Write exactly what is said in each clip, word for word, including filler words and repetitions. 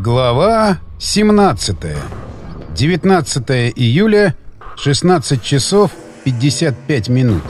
Глава семнадцатая. девятнадцатое июля, шестнадцать часов пятьдесят пять минут.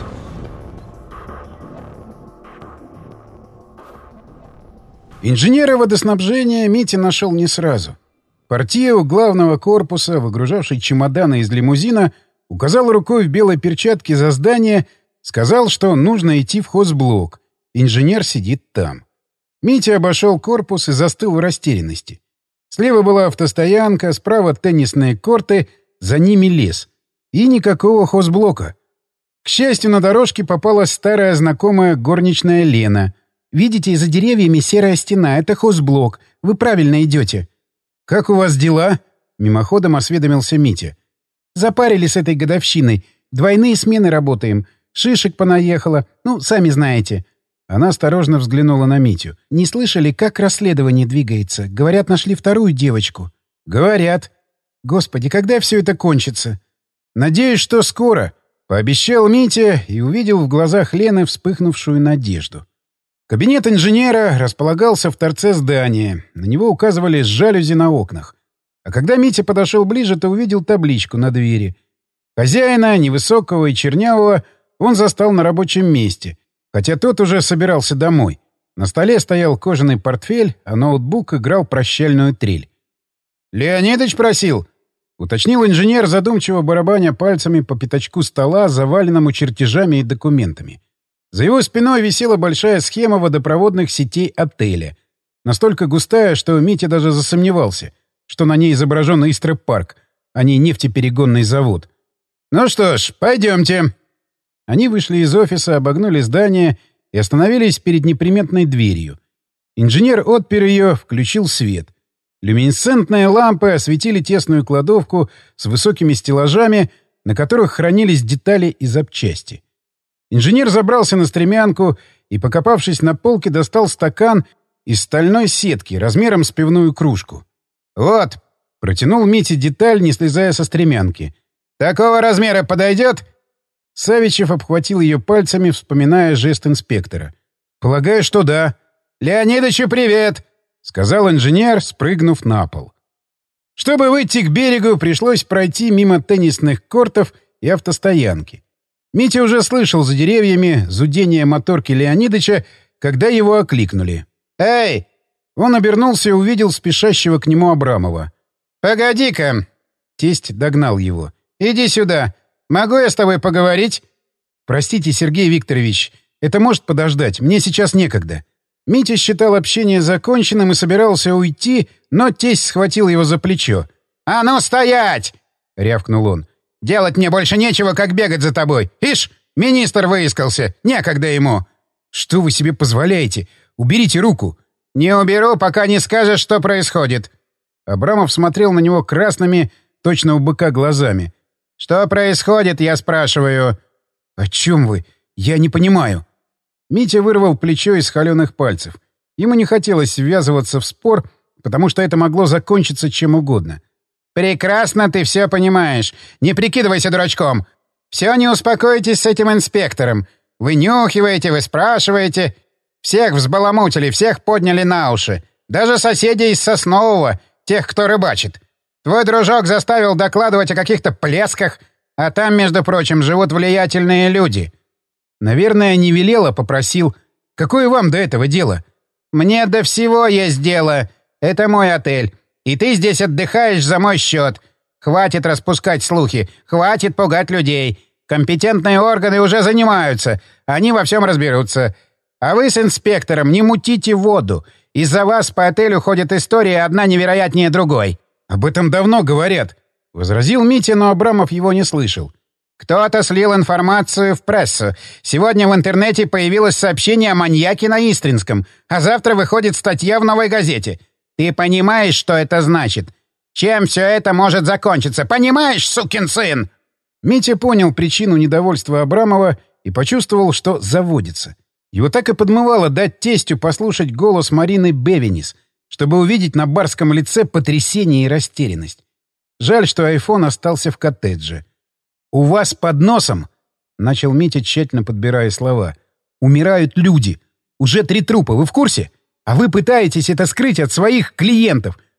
Инженера водоснабжения Митя нашел не сразу. Портье у главного корпуса, выгружавший чемоданы из лимузина, указал рукой в белой перчатке за здание, сказал, что нужно идти в хозблок. Инженер сидит там. Митя обошел корпус и застыл в растерянности. Слева была автостоянка, справа теннисные корты, за ними лес. И никакого хозблока. К счастью, на дорожке попалась старая знакомая горничная Лена. «Видите, за деревьями серая стена. Это хозблок. Вы правильно идете». «Как у вас дела?» — мимоходом осведомился Митя. «Запарили с этой годовщиной. Двойные смены работаем. Шишек понаехало. Ну, сами знаете». Она осторожно взглянула на Митю. «Не слышали, как расследование двигается? Говорят, нашли вторую девочку». «Говорят». «Господи, когда все это кончится?» «Надеюсь, что скоро», — пообещал Митя и увидел в глазах Лены вспыхнувшую надежду. Кабинет инженера располагался в торце здания. На него указывали жалюзи на окнах. А когда Митя подошел ближе, то увидел табличку на двери. Хозяина, невысокого и чернявого, он застал на рабочем месте, хотя тот уже собирался домой. На столе стоял кожаный портфель, а ноутбук играл прощальную трель. «Леонидыч просил?» — уточнил инженер, задумчиво барабаня пальцами по пятачку стола, заваленному чертежами и документами. За его спиной висела большая схема водопроводных сетей отеля. Настолько густая, что Митя даже засомневался, что на ней изображен Истры-парк, а не нефтеперегонный завод. «Ну что ж, пойдемте». Они вышли из офиса, обогнули здание и остановились перед неприметной дверью. Инженер отпер ее, включил свет. Люминесцентные лампы осветили тесную кладовку с высокими стеллажами, на которых хранились детали и запчасти. Инженер забрался на стремянку и, покопавшись на полке, достал стакан из стальной сетки размером с пивную кружку. «Вот», — протянул Мите деталь, не слезая со стремянки. «Такого размера подойдет?» Савичев обхватил ее пальцами, вспоминая жест инспектора. «Полагаю, что да». «Леонидычу привет!» — сказал инженер, спрыгнув на пол. Чтобы выйти к берегу, пришлось пройти мимо теннисных кортов и автостоянки. Митя уже слышал за деревьями зудение моторки Леонидыча, когда его окликнули. «Эй!» Он обернулся и увидел спешащего к нему Абрамова. «Погоди-ка!» Тесть догнал его. «Иди сюда! Могу я с тобой поговорить?» «Простите, Сергей Викторович, это может подождать. Мне сейчас некогда». Митя считал общение законченным и собирался уйти, но тесть схватил его за плечо. «А ну стоять!» — рявкнул он. «Делать мне больше нечего, как бегать за тобой. Ишь, министр выискался. Некогда ему». «Что вы себе позволяете? Уберите руку». «Не уберу, пока не скажешь, что происходит». Абрамов смотрел на него красными, точно у быка, глазами. «Что происходит, я спрашиваю?» «О чем вы? Я не понимаю». Митя вырвал плечо из холеных пальцев. Ему не хотелось ввязываться в спор, потому что это могло закончиться чем угодно. «Прекрасно ты все понимаешь. Не прикидывайся дурачком. Все не успокойтесь с этим инспектором. Вы нюхиваете, вы спрашиваете. Всех взбаламутили, всех подняли на уши. Даже соседей из Соснового, тех, кто рыбачит. Твой дружок заставил докладывать о каких-то плесках, а там, между прочим, живут влиятельные люди». «Наверное, не велел, а попросил. Какое вам до этого дело?» «Мне до всего есть дело. Это мой отель. И ты здесь отдыхаешь за мой счет. Хватит распускать слухи, хватит пугать людей. Компетентные органы уже занимаются, они во всем разберутся. А вы с инспектором не мутите воду. Из-за вас по отелю ходит история одна невероятнее другой». «Об этом давно говорят», — возразил Митя, но Абрамов его не слышал. «Кто-то слил информацию в прессу. Сегодня в интернете появилось сообщение о маньяке на Истринском, а завтра выходит статья в «Новой газете». Ты понимаешь, что это значит? Чем все это может закончиться? Понимаешь, сукин сын?» Митя понял причину недовольства Абрамова и почувствовал, что заводится. Его так и подмывало дать тестю послушать голос Марины Бевенис, чтобы увидеть на барском лице потрясение и растерянность. Жаль, что айфон остался в коттедже. «У вас под носом», — начал Митя, тщательно подбирая слова, — «умирают люди. Уже три трупа, вы в курсе? А вы пытаетесь это скрыть от своих клиентов.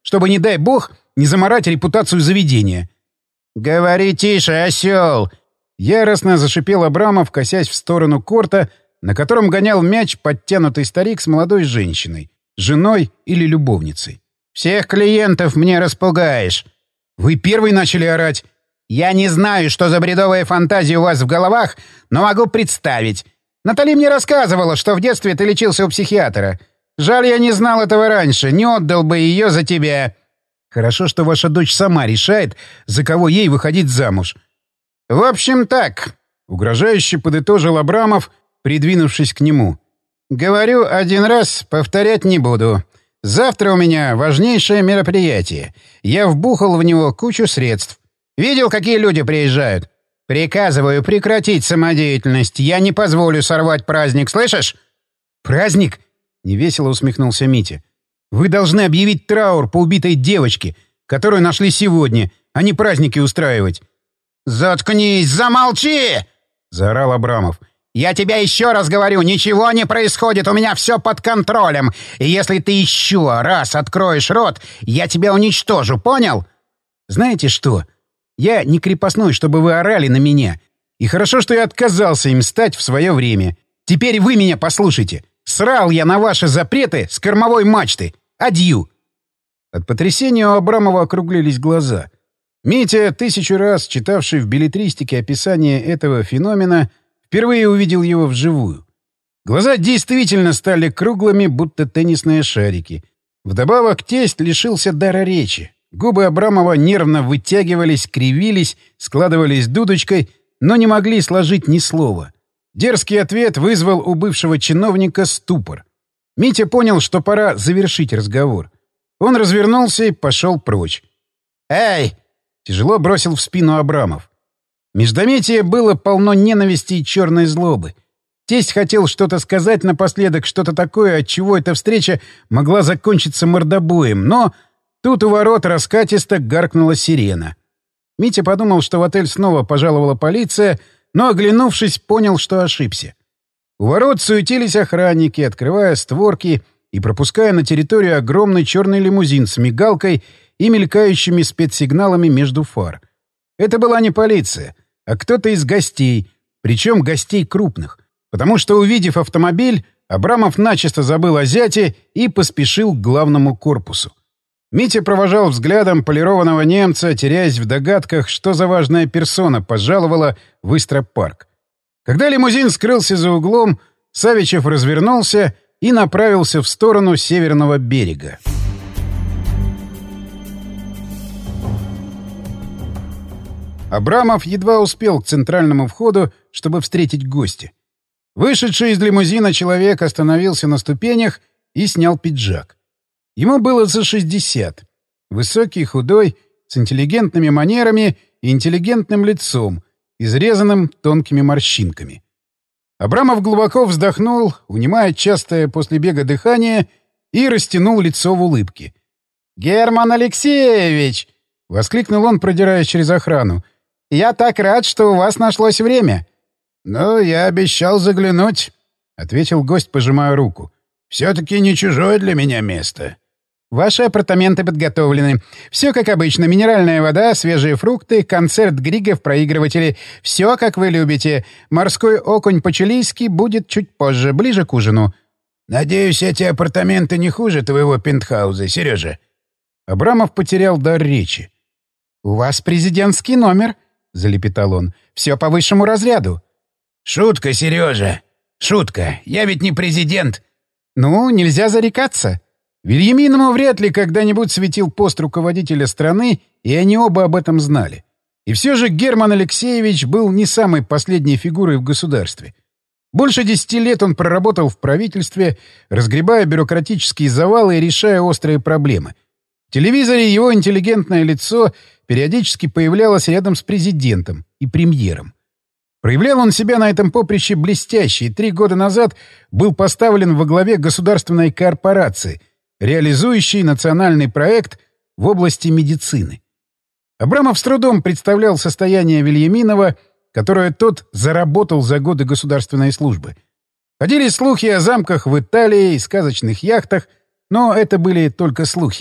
чтобы, не дай бог, не заморать репутацию заведения. «Говори тише, осел!» Яростно зашипел Абрамов, косясь в сторону корта, на котором гонял мяч подтянутый старик с молодой женщиной, женой или любовницей. «Всех клиентов мне распугаешь!» «Вы первый начали орать!» «Я не знаю, что за бредовые фантазии у вас в головах, но могу представить. Натали мне рассказывала, что в детстве ты лечился у психиатра. Жаль, я не знал этого раньше, не отдал бы ее за тебя». «Хорошо, что ваша дочь сама решает, за кого ей выходить замуж». «В общем, так», — угрожающе подытожил Абрамов, придвинувшись к нему. «Говорю один раз, повторять не буду. Завтра у меня важнейшее мероприятие. Я вбухал в него кучу средств. Видел, какие люди приезжают? Приказываю прекратить самодеятельность. Я не позволю сорвать праздник, слышишь?» «Праздник?» — невесело усмехнулся Митя. «Вы должны объявить траур по убитой девочке, которую нашли сегодня, а не праздники устраивать». «Заткнись, замолчи!» — заорал Абрамов. «Я тебе еще раз говорю, ничего не происходит, у меня все под контролем. И если ты еще раз откроешь рот, я тебя уничтожу, понял?» «Знаете что? Я не крепостной, чтобы вы орали на меня. И хорошо, что я отказался им стать в свое время. Теперь вы меня послушайте. Срал я на ваши запреты с кормовой мачты. Адью!» От потрясения у Абрамова округлились глаза. Митя, тысячу раз читавший в беллетристике описание этого феномена, впервые увидел его вживую. Глаза действительно стали круглыми, будто теннисные шарики. Вдобавок тесть лишился дара речи. Губы Абрамова нервно вытягивались, кривились, складывались дудочкой, но не могли сложить ни слова. Дерзкий ответ вызвал у бывшего чиновника ступор. Митя понял, что пора завершить разговор. Он развернулся и пошел прочь. «Эй!» — тяжело бросил в спину Абрамов. Междометие было полно ненависти и черной злобы. Тесть хотел что-то сказать напоследок, что-то такое, от чего эта встреча могла закончиться мордобоем, но тут у ворот раскатисто гаркнула сирена. Митя подумал, что в отель снова пожаловала полиция, но, оглянувшись, понял, что ошибся. У ворот суетились охранники, открывая створки и пропуская на территорию огромный черный лимузин с мигалкой и мелькающими спецсигналами между фар. Это была не полиция, а кто-то из гостей, причем гостей крупных, потому что, увидев автомобиль, Абрамов начисто забыл о зяте и поспешил к главному корпусу. Митя провожал взглядом полированного немца, теряясь в догадках, что за важная персона пожаловала в Истропарк. Когда лимузин скрылся за углом, Савичев развернулся и направился в сторону северного берега. Абрамов едва успел к центральному входу, чтобы встретить гостя. Вышедший из лимузина человек остановился на ступенях и снял пиджак. Ему было за шестьдесят. Высокий, худой, с интеллигентными манерами и интеллигентным лицом, изрезанным тонкими морщинками. Абрамов глубоко вздохнул, унимая частое после бега дыхание, и растянул лицо в улыбке. «Герман Алексеевич!» — воскликнул он, продираясь через охрану. «Я так рад, что у вас нашлось время!» «Ну, я обещал заглянуть», — ответил гость, пожимая руку. «Все-таки не чужое для меня место». «Ваши апартаменты подготовлены. Все как обычно. Минеральная вода, свежие фрукты, концерт Грига в проигрывателе. Все как вы любите. Морской окунь по-чилийски будет чуть позже, ближе к ужину». «Надеюсь, эти апартаменты не хуже твоего пентхауза, Сережа». Абрамов потерял дар речи. «У вас президентский номер», — залепетал он. «Все по высшему разряду». «Шутка, Сережа. Шутка. Я ведь не президент». «Ну, нельзя зарекаться». Вильяминову вряд ли когда-нибудь светил пост руководителя страны, и они оба об этом знали. И все же Герман Алексеевич был не самой последней фигурой в государстве. Больше десяти лет он проработал в правительстве, разгребая бюрократические завалы и решая острые проблемы. В телевизоре его интеллигентное лицо периодически появлялось рядом с президентом и премьером. Проявлял он себя на этом поприще блестяще, и три года назад был поставлен во главе государственной корпорации, реализующей национальный проект в области медицины. Абрамов с трудом представлял состояние Вильяминова, которое тот заработал за годы государственной службы. Ходили слухи о замках в Италии и сказочных яхтах, но это были только слухи.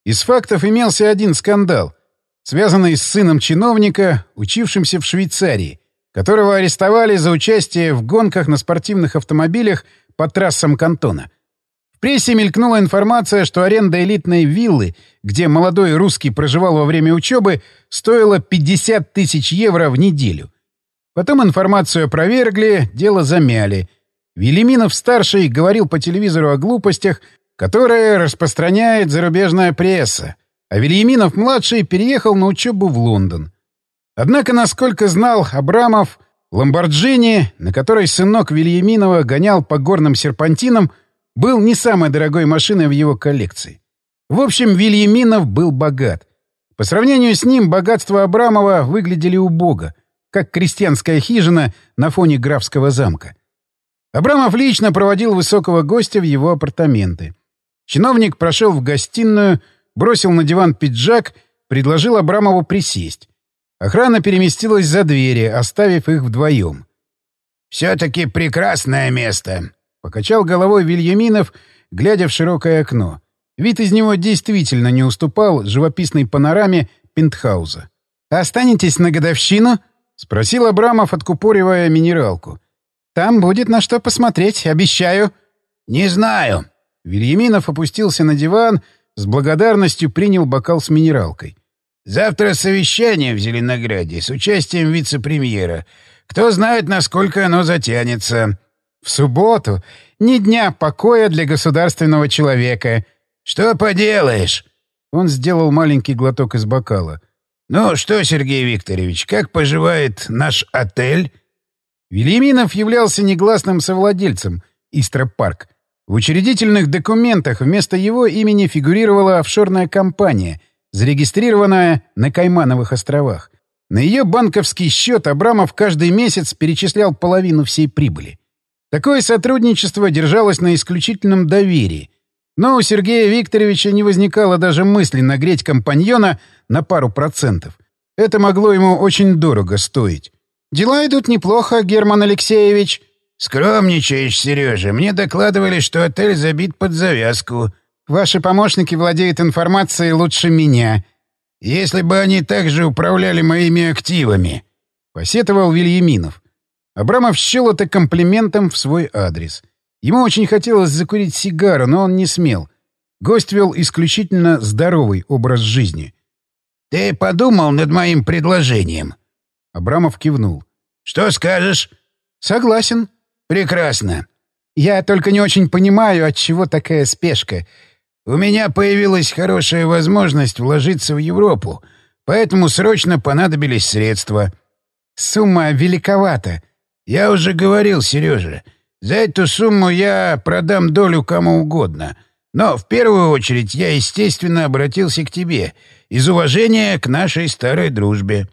Из фактов имелся один скандал, связанный с сыном чиновника, учившимся в Швейцарии, которого арестовали за участие в гонках на спортивных автомобилях по трассам кантона. В прессе мелькнула информация, что аренда элитной виллы, где молодой русский проживал во время учебы, стоила пятьдесят тысяч евро в неделю. Потом информацию опровергли, дело замяли. Вильяминов-старший говорил по телевизору о глупостях, которые распространяет зарубежная пресса, а Вильяминов-младший переехал на учебу в Лондон. Однако, насколько знал Абрамов, Ламборджини, на которой сынок Вильяминова гонял по горным серпантинам, был не самой дорогой машиной в его коллекции. В общем, Вильяминов был богат. По сравнению с ним богатства Абрамова выглядели убого, как крестьянская хижина на фоне графского замка. Абрамов лично проводил высокого гостя в его апартаменты. Чиновник прошел в гостиную, бросил на диван пиджак, предложил Абрамову присесть. Охрана переместилась за двери, оставив их вдвоем. «Все-таки прекрасное место», — покачал головой Вильяминов, глядя в широкое окно. Вид из него действительно не уступал живописной панораме пентхауза. «Останетесь на годовщину?» — спросил Абрамов, откупоривая минералку. «Там будет на что посмотреть, обещаю». «Не знаю». Вильяминов опустился на диван, с благодарностью принял бокал с минералкой. «Завтра совещание в Зеленограде с участием вице-премьера. Кто знает, насколько оно затянется». «В субботу. Ни дня покоя для государственного человека». «Что поделаешь?» Он сделал маленький глоток из бокала. «Ну что, Сергей Викторович, как поживает наш отель?» Вильяминов являлся негласным совладельцем «Истра-парк». В учредительных документах вместо его имени фигурировала офшорная компания, зарегистрированная на Каймановых островах. На ее банковский счет Абрамов каждый месяц перечислял половину всей прибыли. Такое сотрудничество держалось на исключительном доверии. Но у Сергея Викторовича не возникало даже мысли нагреть компаньона на пару процентов. Это могло ему очень дорого стоить. «Дела идут неплохо, Герман Алексеевич». «Скромничаешь, Сережа. Мне докладывали, что отель забит под завязку». «Ваши помощники владеют информацией лучше меня». «Если бы они также управляли моими активами», — посетовал Вильяминов. Абрамов счел это комплиментом в свой адрес. Ему очень хотелось закурить сигару, но он не смел. Гость вел исключительно здоровый образ жизни. «Ты подумал над моим предложением?» Абрамов кивнул. «Что скажешь?» «Согласен». «Прекрасно. Я только не очень понимаю, отчего такая спешка. У меня появилась хорошая возможность вложиться в Европу, поэтому срочно понадобились средства». «Сумма великовата». «Я уже говорил, Сережа. За эту сумму я продам долю кому угодно. Но в первую очередь я, естественно, обратился к тебе из уважения к нашей старой дружбе».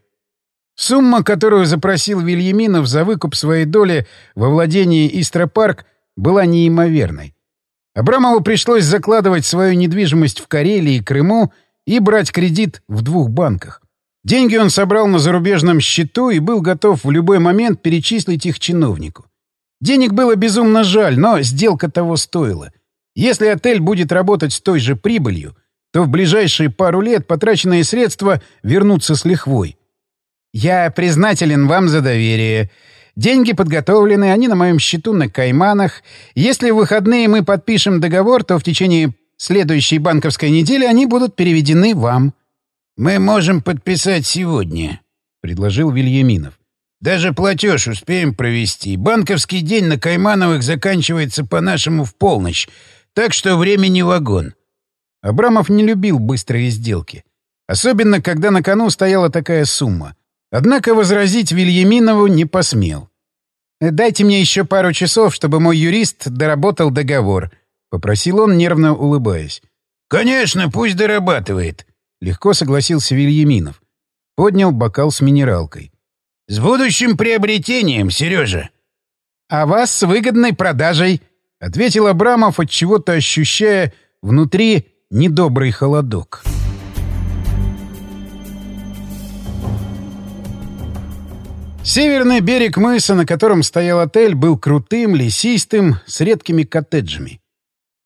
Сумма, которую запросил Вильяминов за выкуп своей доли во владении Истра-парк, была неимоверной. Абрамову пришлось закладывать свою недвижимость в Карелии и Крыму и брать кредит в двух банках. Деньги он собрал на зарубежном счету и был готов в любой момент перечислить их чиновнику. Денег было безумно жаль, но сделка того стоила. Если отель будет работать с той же прибылью, то в ближайшие пару лет потраченные средства вернутся с лихвой. «Я признателен вам за доверие. Деньги подготовлены, они на моем счету на Кайманах. Если в выходные мы подпишем договор, то в течение следующей банковской недели они будут переведены вам». «Мы можем подписать сегодня», — предложил Вильяминов. «Даже платеж успеем провести. Банковский день на Каймановых заканчивается по-нашему в полночь, так что времени вагон». Абрамов не любил быстрые сделки. Особенно, когда на кону стояла такая сумма. Однако возразить Вильяминову не посмел. «Дайте мне еще пару часов, чтобы мой юрист доработал договор», — попросил он, нервно улыбаясь. «Конечно, пусть дорабатывает», — легко согласился Вильяминов. Поднял бокал с минералкой. «С будущим приобретением, Сережа!» «А вас с выгодной продажей», — ответил Абрамов, отчего-то ощущая внутри недобрый холодок. Северный берег мыса, на котором стоял отель, был крутым, лесистым, с редкими коттеджами.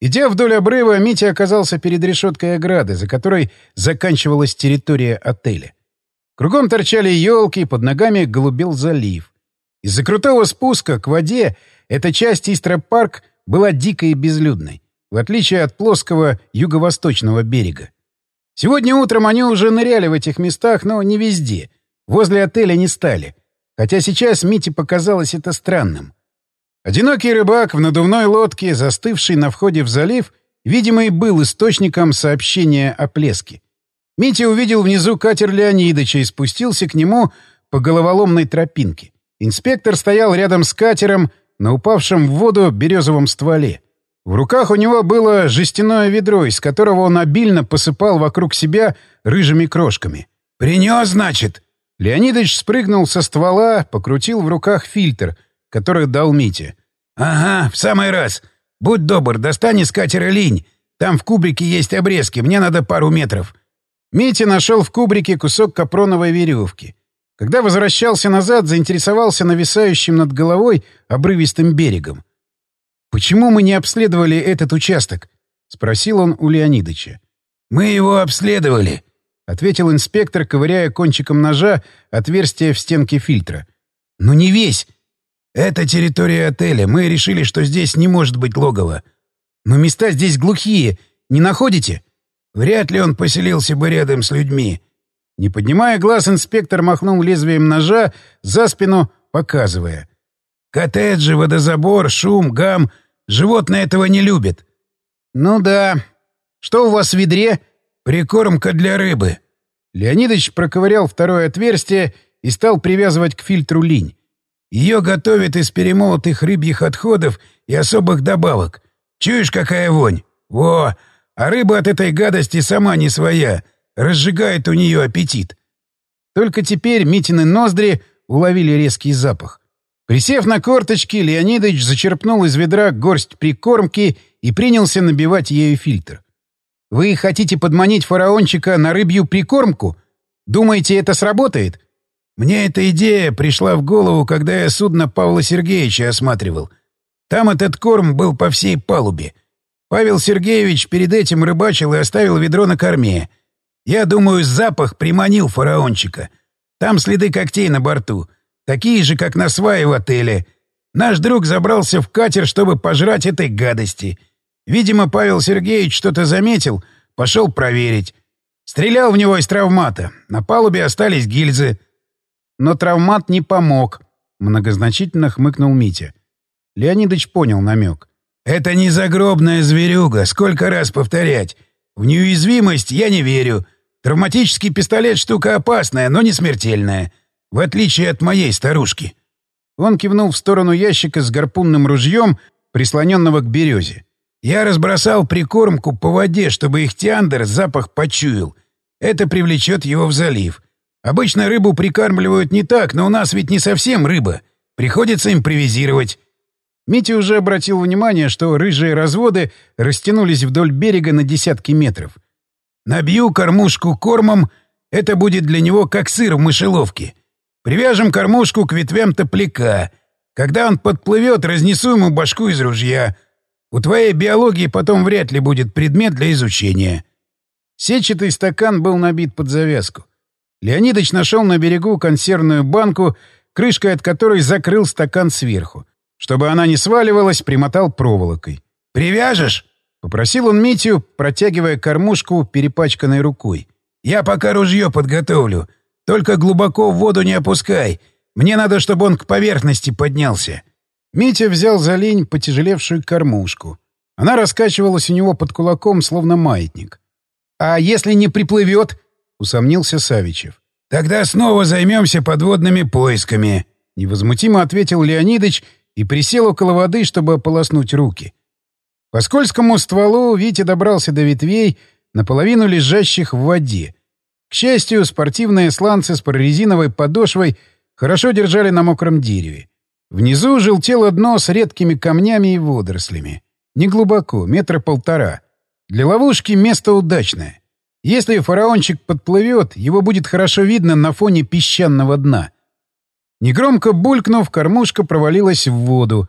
Идя вдоль обрыва, Митя оказался перед решеткой ограды, за которой заканчивалась территория отеля. Кругом торчали елки, под ногами голубел залив. Из-за крутого спуска к воде эта часть Истра-парк была дикой и безлюдной, в отличие от плоского юго-восточного берега. Сегодня утром они уже ныряли в этих местах, но не везде. Возле отеля не стали. Хотя сейчас Мите показалось это странным. Одинокий рыбак в надувной лодке, застывший на входе в залив, видимо, и был источником сообщения о плеске. Митя увидел внизу катер Леонидыча и спустился к нему по головоломной тропинке. Инспектор стоял рядом с катером на упавшем в воду березовом стволе. В руках у него было жестяное ведро, из которого он обильно посыпал вокруг себя рыжими крошками. «Принес, значит?» Леонидыч спрыгнул со ствола, покрутил в руках фильтр, который дал Мите. «Ага, в самый раз. Будь добр, достань из катера линь. Там в кубрике есть обрезки, мне надо пару метров». Митя нашел в кубрике кусок капроновой веревки. Когда возвращался назад, заинтересовался нависающим над головой обрывистым берегом. «Почему мы не обследовали этот участок?» — спросил он у Леонидыча. «Мы его обследовали», — ответил инспектор, ковыряя кончиком ножа отверстие в стенке фильтра. «Но не весь. Это территория отеля. Мы решили, что здесь не может быть логова. Но места здесь глухие. Не находите?» «Вряд ли он поселился бы рядом с людьми». Не поднимая глаз, инспектор махнул лезвием ножа за спину, показывая. «Коттеджи, водозабор, шум, гам. Животные этого не любят». «Ну да. Что у вас в ведре?» «Прикормка для рыбы». Леонидыч проковырял второе отверстие и стал привязывать к фильтру линь. «Ее готовят из перемолотых рыбьих отходов и особых добавок. Чуешь, какая вонь? Во! А рыба от этой гадости сама не своя. Разжигает у нее аппетит». Только теперь Митины ноздри уловили резкий запах. Присев на корточки, Леонидыч зачерпнул из ведра горсть прикормки и принялся набивать ею фильтр. «Вы хотите подманить фараончика на рыбью прикормку? Думаете, это сработает?» «Мне эта идея пришла в голову, когда я судно Павла Сергеевича осматривал. Там этот корм был по всей палубе. Павел Сергеевич перед этим рыбачил и оставил ведро на корме. Я думаю, запах приманил фараончика. Там следы когтей на борту. Такие же, как на свае в отеле. Наш друг забрался в катер, чтобы пожрать этой гадости. Видимо, Павел Сергеевич что-то заметил, пошел проверить. Стрелял в него из травмата. На палубе остались гильзы». «Но травмат не помог», — многозначительно хмыкнул Митя. Леонидыч понял намек. «Это не загробная зверюга, сколько раз повторять. В неуязвимость я не верю. Травматический пистолет — штука опасная, но не смертельная. В отличие от моей старушки». Он кивнул в сторону ящика с гарпунным ружьем, прислоненного к березе. «Я разбросал прикормку по воде, чтобы ихтиандр запах почуял. Это привлечет его в залив. Обычно рыбу прикармливают не так, но у нас ведь не совсем рыба. Приходится импровизировать». Митя уже обратил внимание, что рыжие разводы растянулись вдоль берега на десятки метров. «Набью кормушку кормом. Это будет для него как сыр в мышеловке. Привяжем кормушку к ветвям топляка. Когда он подплывет, разнесу ему башку из ружья. У твоей биологии потом вряд ли будет предмет для изучения». Сетчатый стакан был набит под завязку. Леонидыч нашел на берегу консервную банку, крышкой от которой закрыл стакан сверху. Чтобы она не сваливалась, примотал проволокой. «Привяжешь?» — попросил он Митю, протягивая кормушку перепачканной рукой. «Я пока ружье подготовлю. Только глубоко в воду не опускай. Мне надо, чтобы он к поверхности поднялся». Митя взял за лень потяжелевшую кормушку. Она раскачивалась у него под кулаком, словно маятник. «А если не приплывет?» — усомнился Савичев. «Тогда снова займемся подводными поисками», — невозмутимо ответил Леонидыч и присел около воды, чтобы ополоснуть руки. По скользкому стволу Витя добрался до ветвей, наполовину лежащих в воде. К счастью, спортивные сланцы с прорезиновой подошвой хорошо держали на мокром дереве. Внизу желтело дно с редкими камнями и водорослями. Неглубоко, метра полтора. Для ловушки место удачное. Если фараончик подплывет, его будет хорошо видно на фоне песчаного дна. Негромко булькнув, кормушка провалилась в воду.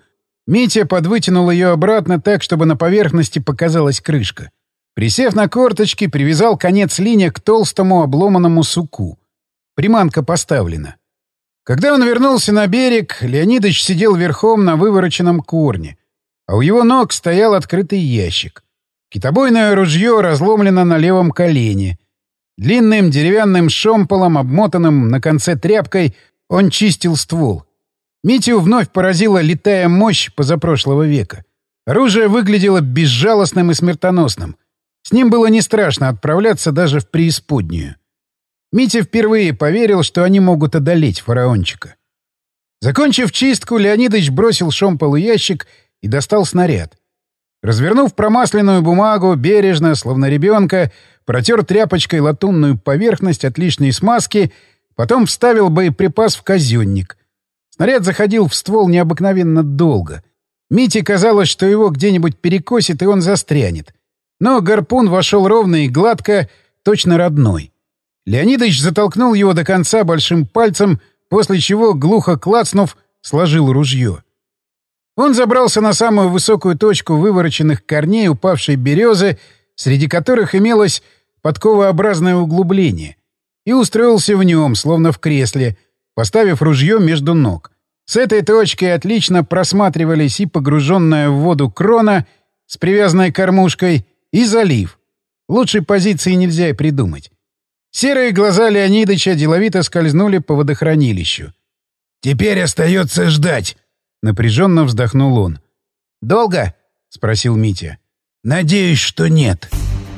Митя подвытянул ее обратно так, чтобы на поверхности показалась крышка. Присев на корточки, привязал конец линия к толстому обломанному суку. Приманка поставлена. Когда он вернулся на берег, Леонидыч сидел верхом на вывороченном корне, а у его ног стоял открытый ящик. Китобойное ружье разломлено на левом колене. Длинным деревянным шомполом, обмотанным на конце тряпкой, он чистил ствол. Митю вновь поразила летая мощь позапрошлого века. Оружие выглядело безжалостным и смертоносным. С ним было не страшно отправляться даже в преисподнюю. Митя впервые поверил, что они могут одолеть фараончика. Закончив чистку, Леонидыч бросил шомпол и ящик и достал снаряд. Развернув промасленную бумагу, бережно, словно ребенка, протер тряпочкой латунную поверхность от лишней смазки, потом вставил боеприпас в казенник. Снаряд заходил в ствол необыкновенно долго. Мите казалось, что его где-нибудь перекосит, и он застрянет. Но гарпун вошел ровно и гладко, точно родной. Леонидыч затолкнул его до конца большим пальцем, после чего, глухо клацнув, сложил ружье. Он забрался на самую высокую точку вывороченных корней упавшей березы, среди которых имелось подковообразное углубление, и устроился в нем, словно в кресле, поставив ружье между ног. С этой точки отлично просматривались и погруженная в воду крона с привязанной кормушкой, и залив. Лучшей позиции нельзя и придумать. Серые глаза Леонидыча деловито скользнули по водохранилищу. «Теперь остается ждать», — напряженно вздохнул он. «Долго?» — спросил Митя. «Надеюсь, что нет».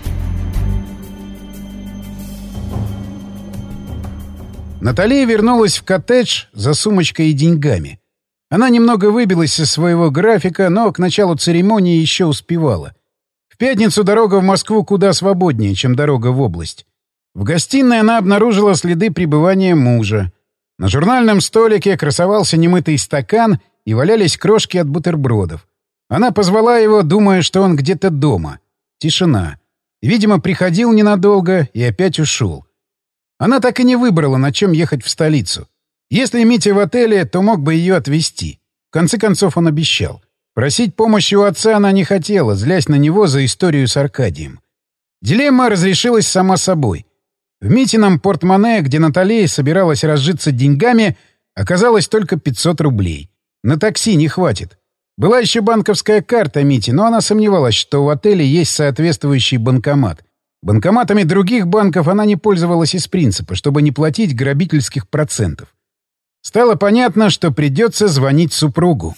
Наталья вернулась в коттедж за сумочкой и деньгами. Она немного выбилась из своего графика, но к началу церемонии еще успевала. В пятницу дорога в Москву куда свободнее, чем дорога в область. В гостиной она обнаружила следы пребывания мужа. На журнальном столике красовался немытый стакан и валялись крошки от бутербродов. Она позвала его, думая, что он где-то дома. Тишина. Видимо, приходил ненадолго и опять ушел. Она так и не выбрала, на чем ехать в столицу. Если Митя в отеле, то мог бы ее отвезти. В конце концов, он обещал. Просить помощи у отца она не хотела, злясь на него за историю с Аркадием. Дилемма разрешилась сама собой. В Митином портмоне, где Наталья собиралась разжиться деньгами, оказалось только пятьсот рублей. На такси не хватит. Была еще банковская карта Мити, но она сомневалась, что в отеле есть соответствующий банкомат. Банкоматами других банков она не пользовалась из принципа, чтобы не платить грабительских процентов. Стало понятно, что придется звонить супругу.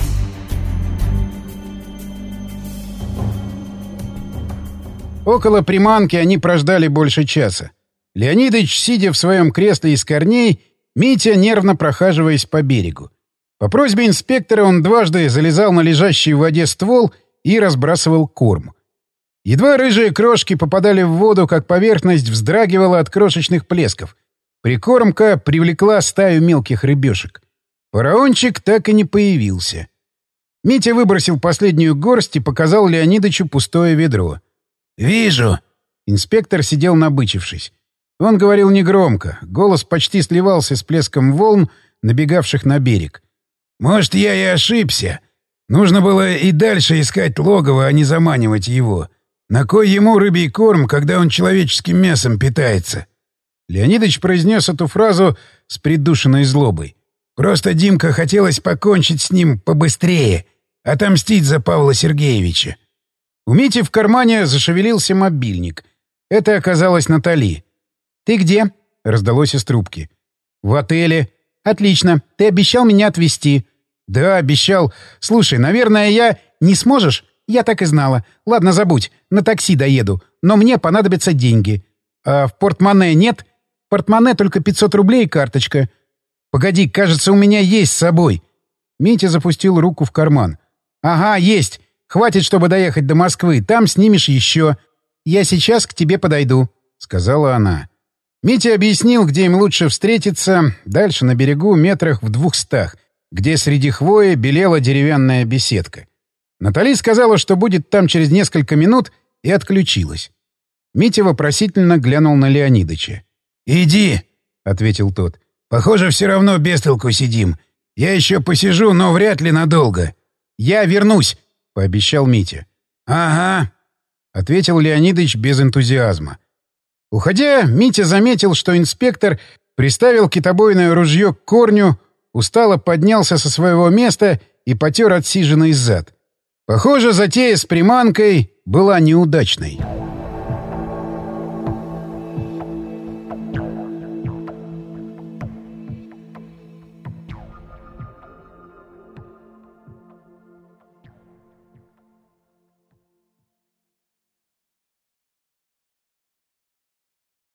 Около приманки они прождали больше часа. Леонидыч, сидя в своем кресле из корней, Митя, нервно прохаживаясь по берегу. По просьбе инспектора он дважды залезал на лежащий в воде ствол и разбрасывал корм. Едва рыжие крошки попадали в воду, как поверхность вздрагивала от крошечных плесков. Прикормка привлекла стаю мелких рыбешек. Фараончик так и не появился. Митя выбросил последнюю горсть и показал Леонидычу пустое ведро. «Вижу!» Инспектор сидел набычившись. Он говорил негромко, голос почти сливался с плеском волн, набегавших на берег. «Может, я и ошибся. Нужно было и дальше искать логово, а не заманивать его. На кой ему рыбий корм, когда он человеческим мясом питается?» Леонидыч произнес эту фразу с придушенной злобой. «Просто Димка хотелось покончить с ним побыстрее, отомстить за Павла Сергеевича». У Мити в кармане зашевелился мобильник. Это оказалась Натали. «Ты где?» — раздалось из трубки. «В отеле». «Отлично. Ты обещал меня отвезти». «Да, обещал. Слушай, наверное, я... Не сможешь?» «Я так и знала. Ладно, забудь. На такси доеду. Но мне понадобятся деньги». «А в портмоне нет?» «В портмоне только пятьсот рублей и карточка». «Погоди, кажется, у меня есть с собой». Митя запустил руку в карман. «Ага, есть. Хватит, чтобы доехать до Москвы. Там снимешь еще. Я сейчас к тебе подойду», — сказала она. Митя объяснил, где им лучше встретиться, дальше на берегу метрах в двухстах, где среди хвои белела деревянная беседка. Натали сказала, что будет там через несколько минут, и отключилась. Митя вопросительно глянул на Леонидыча. «Иди», — ответил тот. «Похоже, все равно без толку сидим. Я еще посижу, но вряд ли надолго». «Я вернусь», — пообещал Митя. «Ага», — ответил Леонидыч без энтузиазма. Уходя, Митя заметил, что инспектор приставил китобойное ружье к корню, устало поднялся со своего места и потер отсиженный зад. Похоже, затея с приманкой была неудачной.